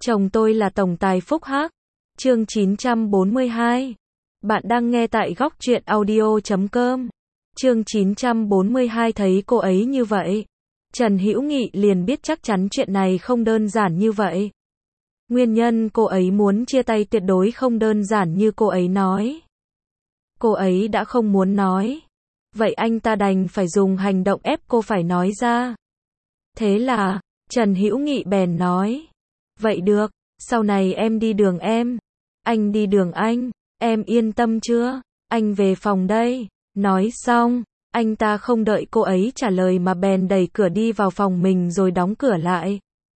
Chồng tôi là tổng tài Phúc Hắc. Chương 942. Bạn đang nghe tại góc truyện audio.com. Chương 942 thấy cô ấy như vậy, Trần Hữu Nghị liền biết chắc chắn chuyện này không đơn giản như vậy. Nguyên nhân cô ấy muốn chia tay tuyệt đối không đơn giản như cô ấy nói. Cô ấy đã không muốn nói. Vậy anh ta đành phải dùng hành động ép cô phải nói ra. Thế là, Trần Hữu Nghị bèn nói. Vậy được, sau này em đi đường em. Anh đi đường anh. Em yên tâm chưa? Anh về phòng đây. Nói xong, anh ta không đợi cô ấy trả lời mà bèn đẩy cửa đi vào phòng mình rồi đóng cửa lại.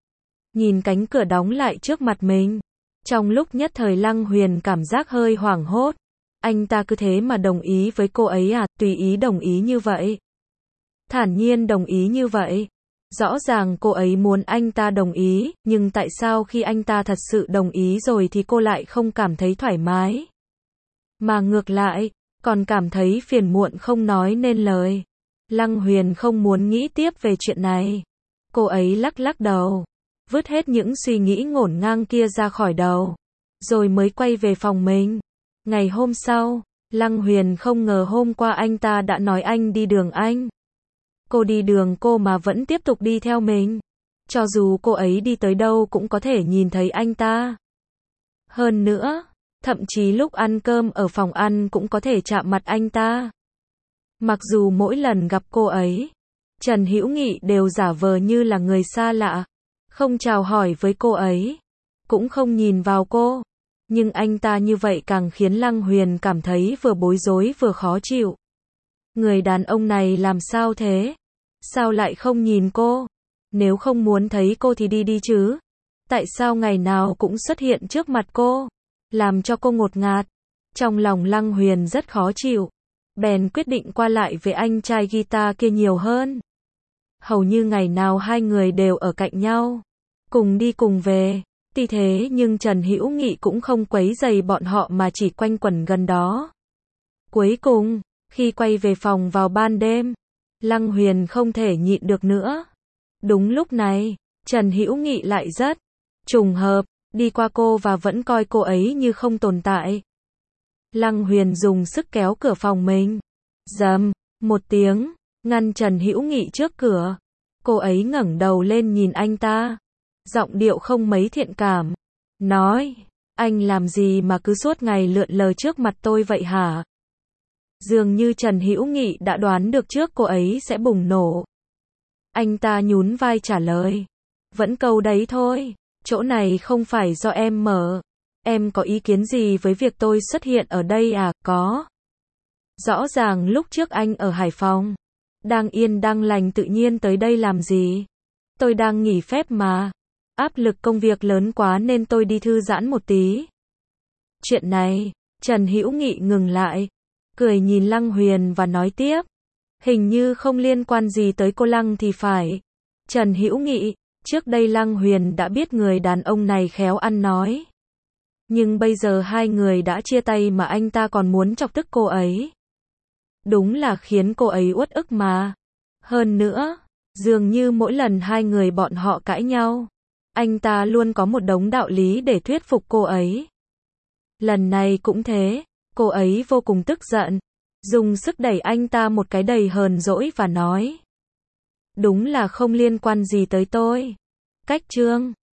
Nhìn cánh cửa đóng lại trước mặt mình. Trong lúc nhất thời Lăng Huyền cảm giác hơi hoảng hốt. Anh ta cứ thế mà đồng ý với cô ấy à, tùy ý đồng ý như vậy. Thản nhiên đồng ý như vậy. Rõ ràng cô ấy muốn anh ta đồng ý, nhưng tại sao khi anh ta thật sự đồng ý rồi thì cô lại không cảm thấy thoải mái? Mà ngược lại, còn cảm thấy phiền muộn không nói nên lời. Lăng Huyền không muốn nghĩ tiếp về chuyện này. Cô ấy lắc lắc đầu, vứt hết những suy nghĩ ngổn ngang kia ra khỏi đầu, rồi mới quay về phòng mình. Ngày hôm sau, Lăng Huyền không ngờ hôm qua anh ta đã nói anh đi đường anh. Cô đi đường cô mà vẫn tiếp tục đi theo mình. Cho dù cô ấy đi tới đâu cũng có thể nhìn thấy anh ta. Hơn nữa, thậm chí lúc ăn cơm ở phòng ăn cũng có thể chạm mặt anh ta. Mặc dù mỗi lần gặp cô ấy, Trần Hữu Nghị đều giả vờ như là người xa lạ, không chào hỏi với cô ấy, cũng không nhìn vào cô. Nhưng anh ta như vậy càng khiến Lăng Huyền cảm thấy vừa bối rối vừa khó chịu. Người đàn ông này làm sao thế? Sao lại không nhìn cô? Nếu không muốn thấy cô thì đi đi chứ. Tại sao ngày nào cũng xuất hiện trước mặt cô? Làm cho cô ngột ngạt. Trong lòng Lăng Huyền rất khó chịu. Bèn quyết định qua lại với anh trai guitar kia nhiều hơn. Hầu như ngày nào hai người đều ở cạnh nhau. Cùng đi cùng về. Tuy thế nhưng Trần Hữu Nghị cũng không quấy rầy bọn họ mà chỉ quanh quẩn gần đó. Cuối cùng, khi quay về phòng vào ban đêm, Lăng Huyền không thể nhịn được nữa. Đúng lúc này, Trần Hữu Nghị lại rất trùng hợp, đi qua cô và vẫn coi cô ấy như không tồn tại. Lăng Huyền dùng sức kéo cửa phòng mình. Rầm, một tiếng, ngăn Trần Hữu Nghị trước cửa. Cô ấy ngẩng đầu lên nhìn anh ta. Giọng điệu không mấy thiện cảm. Nói, anh làm gì mà cứ suốt ngày lượn lờ trước mặt tôi vậy hả? Dường như Trần Hữu Nghị đã đoán được trước cô ấy sẽ bùng nổ. Anh ta nhún vai trả lời. Vẫn câu đấy thôi, chỗ này không phải do em mở. Em có ý kiến gì với việc tôi xuất hiện ở đây à? Có. Rõ ràng lúc trước anh ở Hải Phòng. Đang yên đang lành tự nhiên tới đây làm gì? Tôi đang nghỉ phép mà. Áp lực công việc lớn quá nên tôi đi thư giãn một tí. Chuyện này, Trần Hữu Nghị ngừng lại, cười nhìn Lăng Huyền và nói tiếp. Hình như không liên quan gì tới cô Lăng thì phải. Trần Hữu Nghị, trước đây Lăng Huyền đã biết người đàn ông này khéo ăn nói. Nhưng bây giờ hai người đã chia tay mà anh ta còn muốn chọc tức cô ấy. Đúng là khiến cô ấy uất ức mà. Hơn nữa, dường như mỗi lần hai người bọn họ cãi nhau, anh ta luôn có một đống đạo lý để thuyết phục cô ấy. Lần này cũng thế, cô ấy vô cùng tức giận, dùng sức đẩy anh ta một cái đầy hờn dỗi và nói. Đúng là không liên quan gì tới tôi. Cách chương